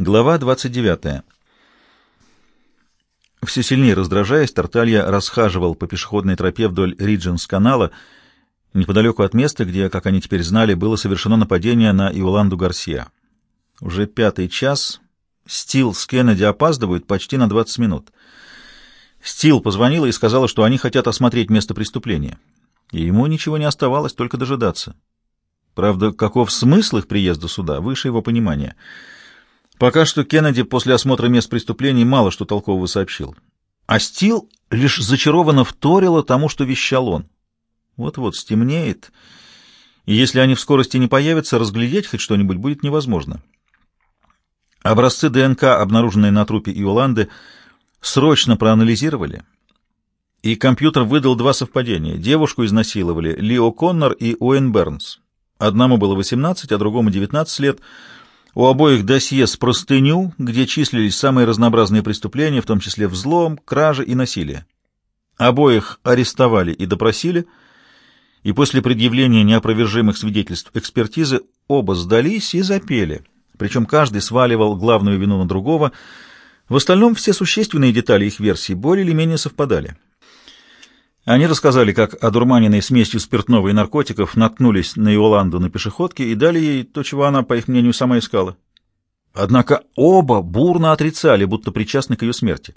Глава 29. Все сильнее раздражаясь, Тарталья расхаживал по пешеходной тропе вдоль Ридженс-канала, неподалеку от места, где, как они теперь знали, было совершено нападение на Иоланду Гарсия. Уже 5-й час. Стил с Кеннеди опаздывают почти на 20 минут. Стил позвонила и сказала, что они хотят осмотреть место преступления. И ему ничего не оставалось, только дожидаться. Правда, каков смысл их приезда сюда, выше его понимания. Пока что Кеннеди после осмотра мест преступлений мало что толкового сообщил. А Стил лишь зачарованно вторила тому, что вещал он. Вот-вот стемнеет, и если они в скорости не появятся, разглядеть хоть что-нибудь будет невозможно. Образцы ДНК, обнаруженные на трупе Иоланды, срочно проанализировали, и компьютер выдал два совпадения. Девушку изнасиловали Ли О'Коннор и Уэйн Бернс. Одному было 18, а другому 19 лет. У обоих досье с простыню, где числились самые разнообразные преступления, в том числе взлом, кража и насилие. Обоих арестовали и допросили, и после предъявления неопровержимых свидетельств экспертизы оба сдались и запели. Причем каждый сваливал главную вину на другого. В остальном все существенные детали их версий более или менее совпадали. Они рассказали, как одурманенные смесью спиртного и наркотиков наткнулись на Иоланду на пешеходке и дали ей то, чего она, по их мнению, сама искала. Однако оба бурно отрицали, будто причастны к ее смерти.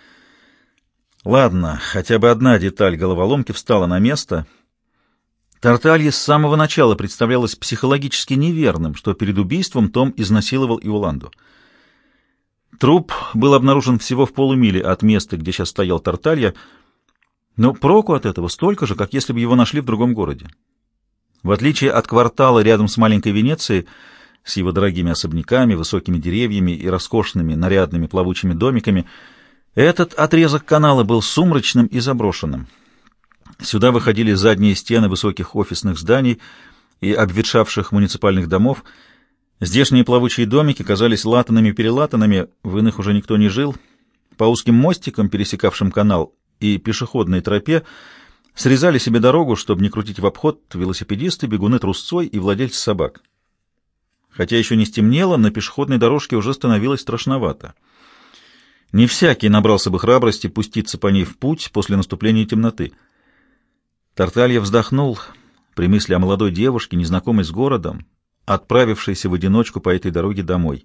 Ладно, хотя бы одна деталь головоломки встала на место. Тарталье с самого начала представлялось психологически неверным, что перед убийством Том изнасиловал Иоланду. Труп был обнаружен всего в полумиле от места, где сейчас стоял Тарталья, но проку от этого столько же, как если бы его нашли в другом городе. В отличие от квартала рядом с маленькой Венецией, с его дорогими особняками, высокими деревьями и роскошными нарядными плавучими домиками, этот отрезок канала был сумрачным и заброшенным. Сюда выходили задние стены высоких офисных зданий и обветшавших муниципальных домов. Здешние плавучие домики казались латанными-перелатанными, в иных уже никто не жил. По узким мостикам, пересекавшим канал, и пешеходной тропе срезали себе дорогу, чтобы не крутить в обход велосипедисты, бегуны трусцой и владельцы собак. Хотя еще не стемнело, на пешеходной дорожке уже становилось страшновато. Не всякий набрался бы храбрости пуститься по ней в путь после наступления темноты. Тарталья вздохнул при мысли о молодой девушке, незнакомой с городом, отправившейся в одиночку по этой дороге домой.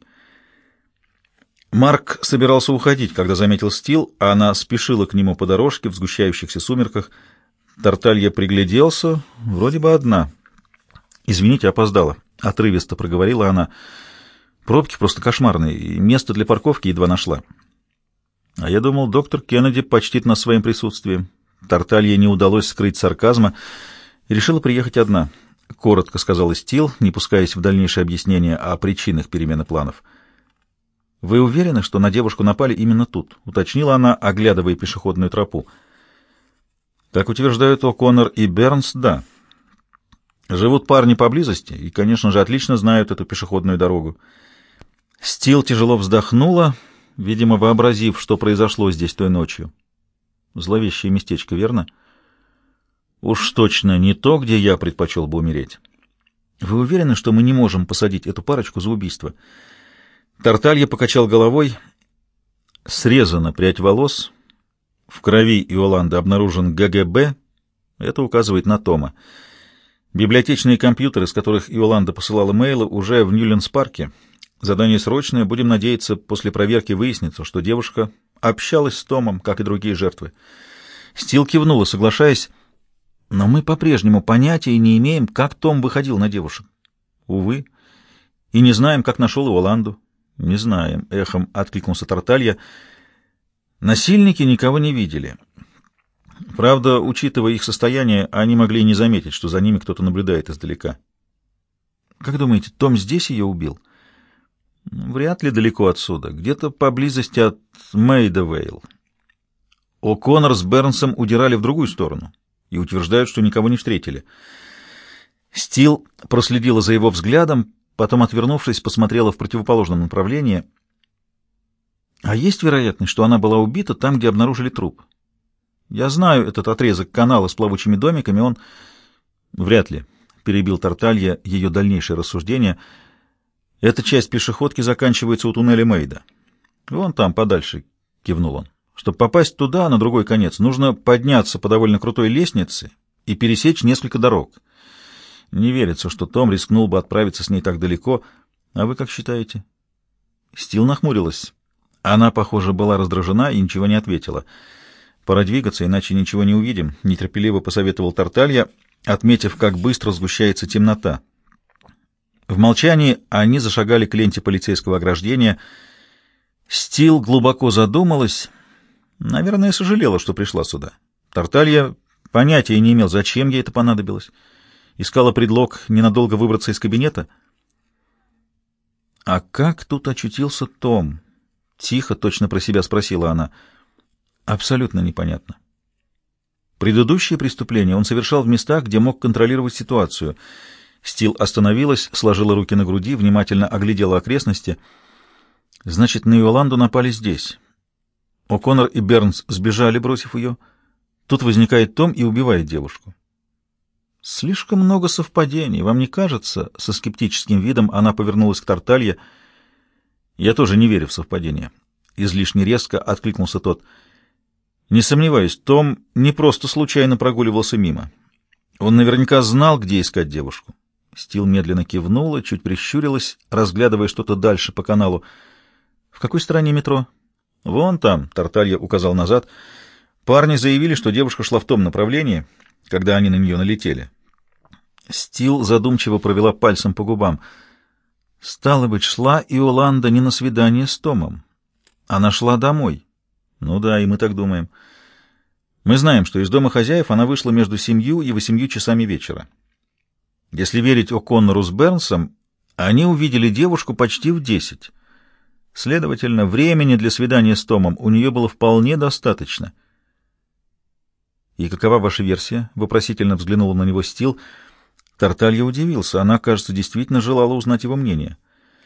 Марк собирался уходить, когда заметил Стил, а она спешила к нему по дорожке в сгущающихся сумерках. Тарталья пригляделся, вроде бы одна. «Извините, опоздала», — отрывисто проговорила она. «Пробки просто кошмарные, и место для парковки едва нашла». «А я думал, доктор Кеннеди почтит нас своим присутствием». Тарталье не удалось скрыть сарказма и решила приехать одна. Коротко сказала Стил, не пускаясь в дальнейшее объяснение о причинах перемены планов. «Вы уверены, что на девушку напали именно тут?» — уточнила она, оглядывая пешеходную тропу. «Как утверждают О'Коннор и Бернс, да. Живут парни поблизости и, конечно же, отлично знают эту пешеходную дорогу». Стил тяжело вздохнула, видимо, вообразив, что произошло здесь той ночью. Зловещее местечко, верно? Уж точно не то, где я предпочел бы умереть. Вы уверены, что мы не можем посадить эту парочку за убийство? Тарталья покачал головой. Срезана прядь волос. В крови Иоланды обнаружен ГГБ. Это указывает на Тома. Библиотечные компьютеры, с которых Иоланда посылала мейлы, уже в Ньюлендс-парке. Задание срочное. Будем надеяться, после проверки выяснится, что девушка общалась с Томом, как и другие жертвы. Стил кивнула, соглашаясь, но мы по-прежнему понятия не имеем, как Том выходил на девушек. Увы. И не знаем, как нашел Иоланду. Не знаем, эхом откликнулся Тарталья. Насильники никого не видели. Правда, учитывая их состояние, они могли и не заметить, что за ними кто-то наблюдает издалека. Как думаете, Том здесь ее убил? Вряд ли далеко отсюда, где-то поблизости от Мейдавейл. О'Коннор с Бернсом удирали в другую сторону и утверждают, что никого не встретили. Стил проследила за его взглядом, потом, отвернувшись, посмотрела в противоположном направлении. А есть вероятность, что она была убита там, где обнаружили труп? Я знаю этот отрезок канала с плавучими домиками, он... Вряд ли, — перебил Тарталья ее дальнейшее рассуждение. Эта часть пешеходки заканчивается у туннеля Мейда. Вон там, подальше, — кивнул он. Чтобы попасть туда, на другой конец, нужно подняться по довольно крутой лестнице и пересечь несколько дорог. Не верится, что Том рискнул бы отправиться с ней так далеко. А вы как считаете? Стил нахмурилась. Она, похоже, была раздражена и ничего не ответила. «Пора двигаться, иначе ничего не увидим», — нетерпеливо посоветовал Тарталья, отметив, как быстро сгущается темнота. В молчании они зашагали к ленте полицейского ограждения. Стил глубоко задумалась. Наверное, сожалела, что пришла сюда. Тарталья понятия не имел, зачем ей это понадобилось. Искала предлог ненадолго выбраться из кабинета. «А как тут очутился Том?» — тихо, точно про себя спросила она. «Абсолютно непонятно. Предыдущие преступления он совершал в местах, где мог контролировать ситуацию». Стил остановилась, сложила руки на груди, внимательно оглядела окрестности. «Значит, на Йоланду напали здесь. О'Коннор и Бернс сбежали, бросив ее. Тут возникает Том и убивает девушку. Слишком много совпадений, вам не кажется?» Со скептическим видом она повернулась к Тарталье. «Я тоже не верю в совпадения». Излишне резко откликнулся тот. «Не сомневаюсь, Том не просто случайно прогуливался мимо. Он наверняка знал, где искать девушку». Стил медленно кивнула, чуть прищурилась, разглядывая что-то дальше по каналу. «В какой стороне метро?» «Вон там», — Тарталья указал назад. «Парни заявили, что девушка шла в том направлении, когда они на нее налетели». Стил задумчиво провела пальцем по губам. «Стало быть, шла Иоланда не на свидание с Томом. Она шла домой». «Ну да, и мы так думаем. Мы знаем, что из дома хозяев она вышла между 7 и 8 часами вечера. Если верить О'Коннору с Бернсом, они увидели девушку почти в 10. Следовательно, времени для свидания с Томом у нее было вполне достаточно». «И какова ваша версия?» — вопросительно взглянула на него Стил. Тарталья удивился. Она, кажется, действительно желала узнать его мнение.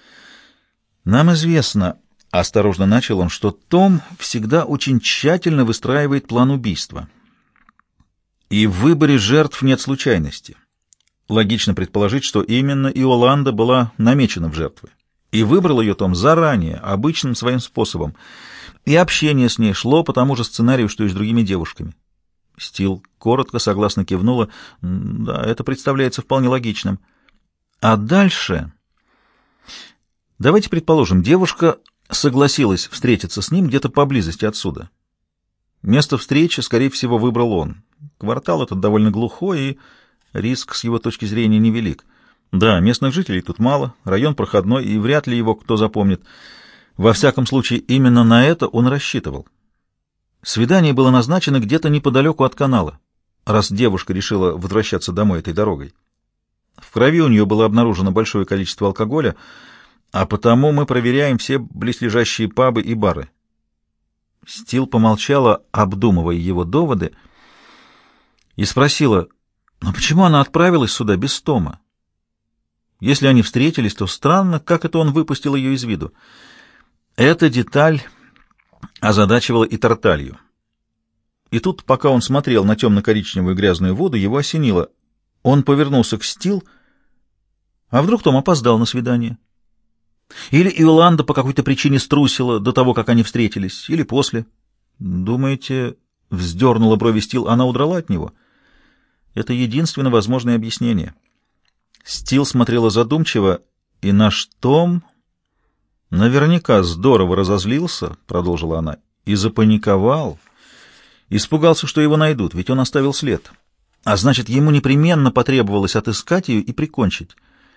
«Нам известно», — осторожно начал он, — «что Том всегда очень тщательно выстраивает план убийства. И в выборе жертв нет случайности. Логично предположить, что именно Иоланда была намечена в жертвы. И выбрал ее Том заранее, обычным своим способом. И общение с ней шло по тому же сценарию, что и с другими девушками». Стил коротко, согласно кивнула. «Да, это представляется вполне логичным». «А дальше...» «Давайте предположим, девушка согласилась встретиться с ним где-то поблизости отсюда. Место встречи, скорее всего, выбрал он. Квартал этот довольно глухой, и риск с его точки зрения невелик. Да, местных жителей тут мало, район проходной, и вряд ли его кто запомнит. Во всяком случае, именно на это он рассчитывал. Свидание было назначено где-то неподалеку от канала, раз девушка решила возвращаться домой этой дорогой. В крови у нее было обнаружено большое количество алкоголя, а потому мы проверяем все близлежащие пабы и бары». Стил помолчала, обдумывая его доводы, и спросила: «Но почему она отправилась сюда без Тома? Если они встретились, то странно, как это он выпустил ее из виду». Эта деталь озадачивала и Тарталью. И тут, пока он смотрел на темно-коричневую грязную воду, его осенило. Он повернулся к Стил. А вдруг Том опоздал на свидание? Или Иоланда по какой-то причине струсила до того, как они встретились, или после? Думаете, вздернула брови Стил, она удрала от него? Это единственно возможное объяснение. Стил смотрела задумчиво, и наш Том наверняка здорово разозлился, продолжила она, и запаниковал, испугался, что его найдут, ведь он оставил след. А значит, ему непременно потребовалось отыскать ее и прикончить.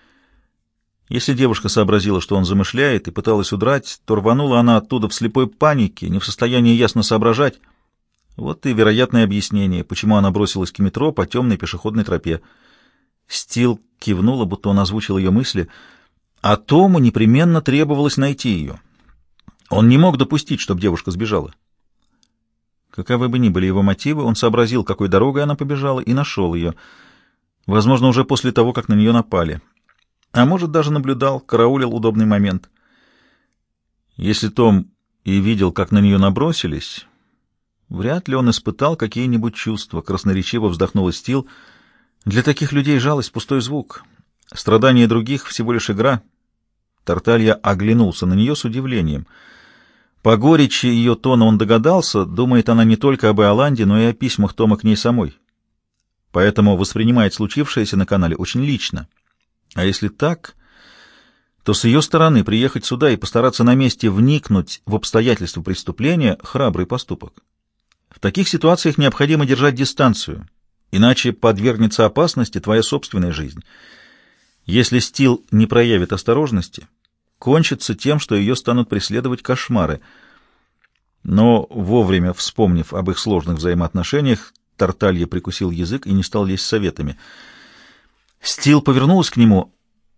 Если девушка сообразила, что он замышляет, и пыталась удрать, то рванула она оттуда в слепой панике, не в состоянии ясно соображать. Вот и вероятное объяснение, почему она бросилась к метро по темной пешеходной тропе. Стил кивнула, будто он озвучил ее мысли, а Тому непременно требовалось найти ее. Он не мог допустить, чтобы девушка сбежала. Каковы бы ни были его мотивы, он сообразил, какой дорогой она побежала, и нашел ее. Возможно, уже после того, как на нее напали. А может, даже наблюдал, караулил удобный момент. Если Том и видел, как на нее набросились, вряд ли он испытал какие-нибудь чувства, красноречиво вздохнула Стил. Для таких людей жалость — пустой звук. Страдания других — всего лишь игра. Тарталья оглянулся на нее с удивлением. По горечи ее тона он догадался, думает она не только об Иоланде, но и о письмах Тома к ней самой. Поэтому воспринимает случившееся на канале очень лично. А если так, то с ее стороны приехать сюда и постараться на месте вникнуть в обстоятельства преступления — храбрый поступок. В таких ситуациях необходимо держать дистанцию, иначе подвергнется опасности твоя собственная жизнь. Если Стил не проявит осторожности, кончится тем, что ее станут преследовать кошмары. Но, вовремя вспомнив об их сложных взаимоотношениях, Тарталья прикусил язык и не стал лезть советами. Стил повернулась к нему.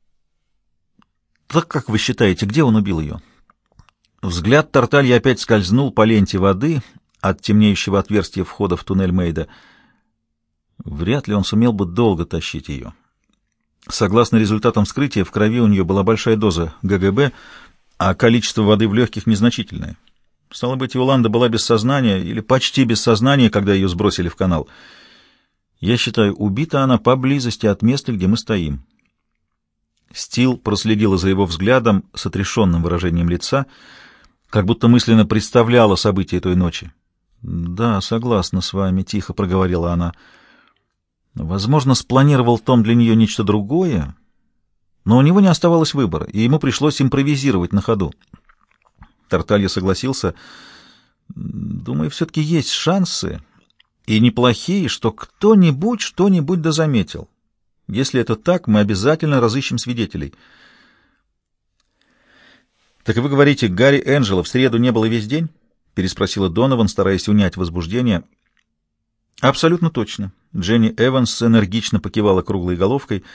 «Так как вы считаете, где он убил ее?» Взгляд Тарталья опять скользнул по ленте воды от темнеющего отверстия входа в туннель Мейда. Вряд ли он сумел бы долго тащить ее. Согласно результатам вскрытия, в крови у нее была большая доза ГГБ, а количество воды в легких незначительное. Стало быть, Иоланда была без сознания или почти без сознания, когда ее сбросили в канал. Я считаю, убита она поблизости от места, где мы стоим. Стил проследила за его взглядом с отрешенным выражением лица, как будто мысленно представляла события той ночи. «Да, согласна с вами», — тихо проговорила она. Возможно, спланировал Том для нее нечто другое, но у него не оставалось выбора, и ему пришлось импровизировать на ходу. Тарталья согласился. «Думаю, все-таки есть шансы, и неплохие, что кто-нибудь что-нибудь дозаметил. Если это так, мы обязательно разыщем свидетелей». «Так вы говорите, Гарри Энджело в среду не было весь день?» — переспросила Донован, стараясь унять возбуждение. «Абсолютно точно». Дженни Эванс энергично покивала круглой головкой.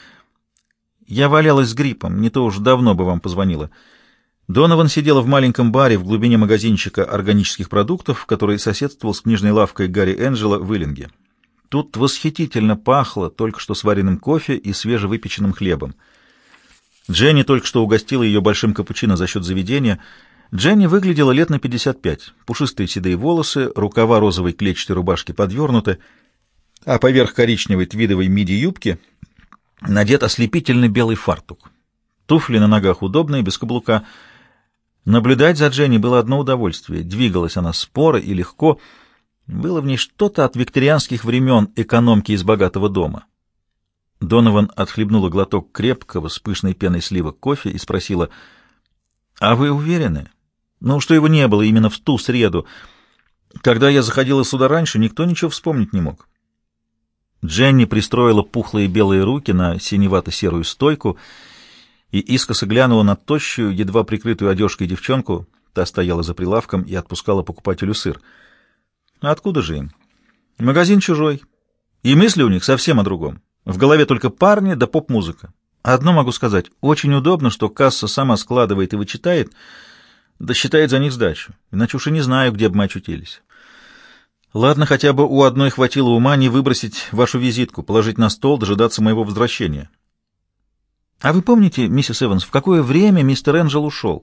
«Я валялась с гриппом, не то уж давно бы вам позвонила». Донован сидела в маленьком баре в глубине магазинчика органических продуктов, который соседствовал с книжной лавкой Гарри Энджело в Иллинге. Тут восхитительно пахло только что сваренным кофе и свежевыпеченным хлебом. Дженни только что угостила ее большим капучино за счет заведения. Дженни выглядела лет на 55. Пушистые седые волосы, рукава розовой клетчатой рубашки подвернуты, а поверх коричневой твидовой миди-юбки надет ослепительный белый фартук. Туфли на ногах удобные, без каблука. Наблюдать за Дженни было одно удовольствие. Двигалась она споро и легко. Было в ней что-то от викторианских времен экономки из богатого дома. Донован отхлебнула глоток крепкого, с пышной пеной сливок кофе и спросила: «А вы уверены? Ну, что его не было именно в ту среду? Когда я заходила сюда раньше, никто ничего вспомнить не мог». Дженни пристроила пухлые белые руки на синевато-серую стойку и искоса глянула на тощую, едва прикрытую одежкой девчонку. Та стояла за прилавком и отпускала покупателю сыр. «А откуда же им? Магазин чужой. И мысли у них совсем о другом. В голове только парни да поп-музыка. Одно могу сказать, очень удобно, что касса сама складывает и вычитает, да считает за них сдачу. Иначе уж и не знаю, где бы мы очутились. Ладно, хотя бы у одной хватило ума не выбросить вашу визитку, положить на стол, дожидаться моего возвращения». «А вы помните, миссис Эванс, в какое время мистер Энджел ушел?»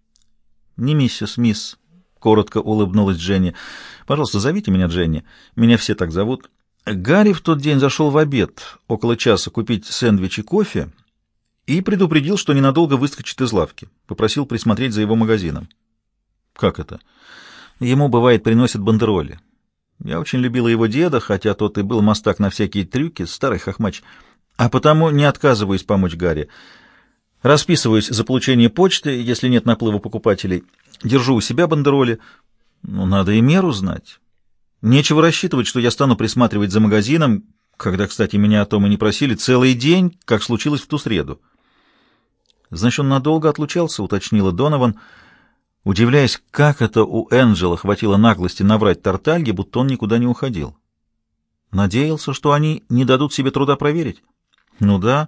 «Не миссис, мисс», — коротко улыбнулась Дженни. «Пожалуйста, зовите меня Дженни. Меня все так зовут. Гарри в тот день зашел в обед, около часа, купить сэндвич и кофе, и предупредил, что ненадолго выскочит из лавки. Попросил присмотреть за его магазином». «Как это?» «Ему, бывает, приносят бандероли. Я очень любила его деда, хотя тот и был мастак на всякие трюки, старый хохмач, а потому не отказываюсь помочь Гарри. Расписываюсь за получение почты, если нет наплыва покупателей. Держу у себя бандероли. Но надо и меру знать. Нечего рассчитывать, что я стану присматривать за магазином, когда, кстати, меня о том и не просили, целый день, как случилось в ту среду». «Значит, он надолго отлучался», — уточнила Донован, удивляясь, как это у Энджела хватило наглости наврать Тарталье, будто он никуда не уходил. Надеялся, что они не дадут себе труда проверить. «Ну да.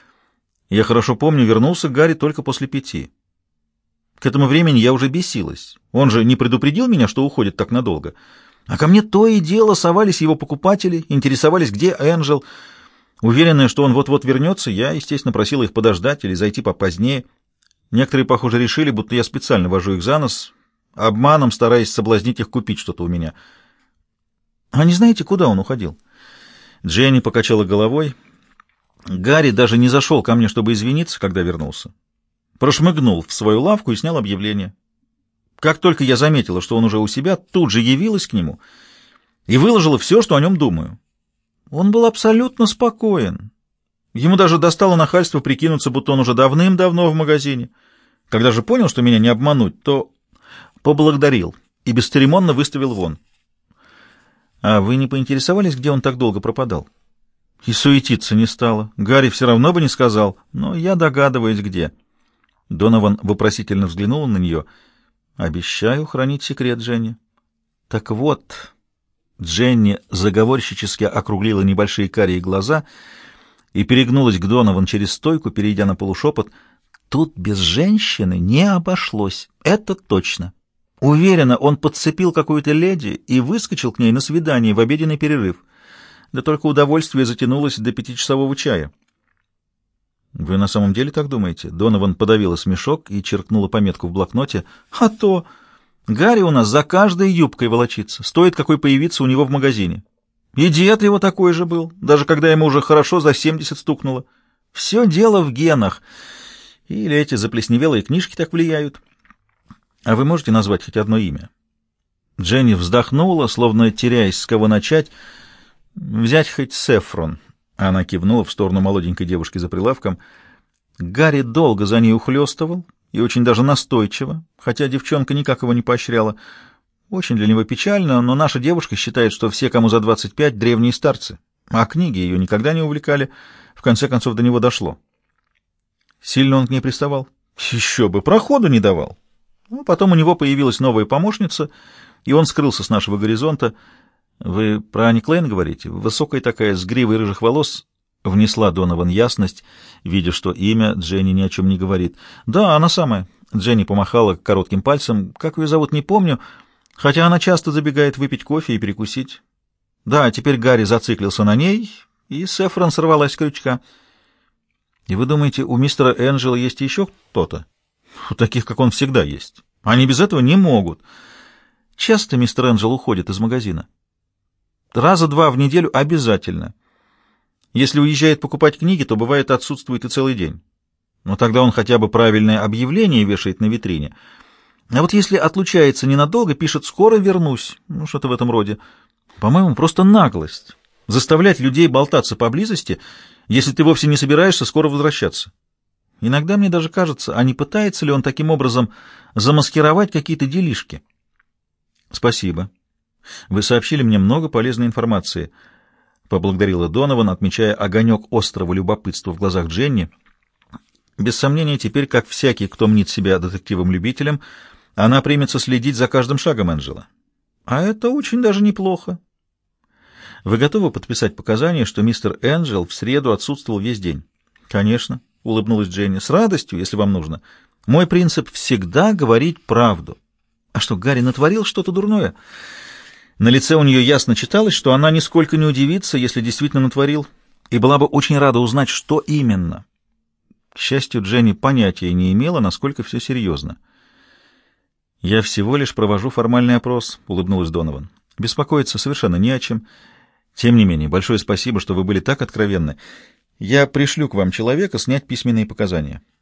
Я хорошо помню, вернулся Гарри только после 5. К этому времени я уже бесилась. Он же не предупредил меня, что уходит так надолго. А ко мне то и дело совались его покупатели, интересовались, где Энджел. Уверенная, что он вот-вот вернется, я, естественно, просила их подождать или зайти попозднее. Некоторые, похоже, решили, будто я специально вожу их за нос, обманом стараясь соблазнить их купить что-то у меня». «А не знаете, куда он уходил?» Дженни покачала головой. «Гарри даже не зашел ко мне, чтобы извиниться, когда вернулся. прошмыгнул в свою лавку и снял объявление. Как только я заметила, что он уже у себя, тут же явилась к нему и выложила все, что о нем думаю. Он был абсолютно спокоен. Ему даже достало нахальство прикинуться, будто он уже давным-давно в магазине. Когда же понял, что меня не обмануть, то поблагодарил и бесцеремонно выставил вон. А вы не поинтересовались, где он так долго пропадал? И суетиться не стало. Гарри все равно бы не сказал, но я догадываюсь, где. Донован вопросительно взглянул на нее. Обещаю хранить секрет, Дженни. Так вот, Дженни заговорщически округлила небольшие карие глаза и перегнулась к Донован через стойку, перейдя на полушепот. Тут без женщины не обошлось, это точно. Уверена, он подцепил какую-то леди и выскочил к ней на свидание в обеденный перерыв. Да только удовольствие затянулось до 5-часового чая. Вы на самом деле так думаете? Донован подавила смешок и черкнула пометку в блокноте. А то Гарри у нас за каждой юбкой волочится, стоит какой появиться у него в магазине. И дед его такой же был, даже когда ему уже хорошо за 70 стукнуло. Все дело в генах. Или эти заплесневелые книжки так влияют. А вы можете назвать хоть одно имя? Дженни вздохнула, словно теряясь, с кого начать. Взять хоть Сефрон. Она кивнула в сторону молоденькой девушки за прилавком. Гарри долго за ней ухлёстывал, и очень даже настойчиво, хотя девчонка никак его не поощряла. Очень для него печально, но наша девушка считает, что все, кому за 25, древние старцы, а книги ее никогда не увлекали. В конце концов до него дошло. Сильно он к ней приставал? Еще бы, проходу не давал. Ну, потом у него появилась новая помощница, и он скрылся с нашего горизонта. Вы про Ани Клейн говорите? Высокая такая, с гривой рыжих волос, внесла Донован ясность, видя, что имя Дженни ни о чем не говорит. Да, она самая. Дженни помахала коротким пальцем. Как ее зовут, не помню, хотя она часто забегает выпить кофе и перекусить. Да, теперь Гарри зациклился на ней, и Сефрон сорвалась с крючка. И вы думаете, у мистера Энджела есть еще кто-то? У таких, как он, всегда есть. Они без этого не могут. Часто мистер Энджел уходит из магазина. Раза 2 в неделю обязательно. Если уезжает покупать книги, то бывает отсутствует и целый день. Но тогда он хотя бы правильное объявление вешает на витрине. А вот если отлучается ненадолго, пишет «скоро вернусь». Ну, что-то в этом роде. По-моему, просто наглость. Заставлять людей болтаться поблизости, если ты вовсе не собираешься скоро возвращаться. Иногда мне даже кажется, а не пытается ли он таким образом замаскировать какие-то делишки. Спасибо. Вы сообщили мне много полезной информации, поблагодарила Донован, отмечая огонек острого любопытства в глазах Дженни. Без сомнения, теперь, как всякий, кто мнит себя детективом-любителем, она примется следить за каждым шагом Энджела. А это очень даже неплохо. Вы готовы подписать показания, что мистер Энджел в среду отсутствовал весь день? Конечно, улыбнулась Дженни. С радостью, если вам нужно. Мой принцип всегда говорить правду. А что, Гарри натворил что-то дурное? На лице у нее ясно читалось, что она нисколько не удивится, если действительно натворил, и была бы очень рада узнать, что именно. К счастью, Дженни понятия не имела, насколько все серьезно. «Я всего лишь провожу формальный опрос», — улыбнулась Донован. «Беспокоиться совершенно не о чем. Тем не менее, большое спасибо, что вы были так откровенны. Я пришлю к вам человека снять письменные показания».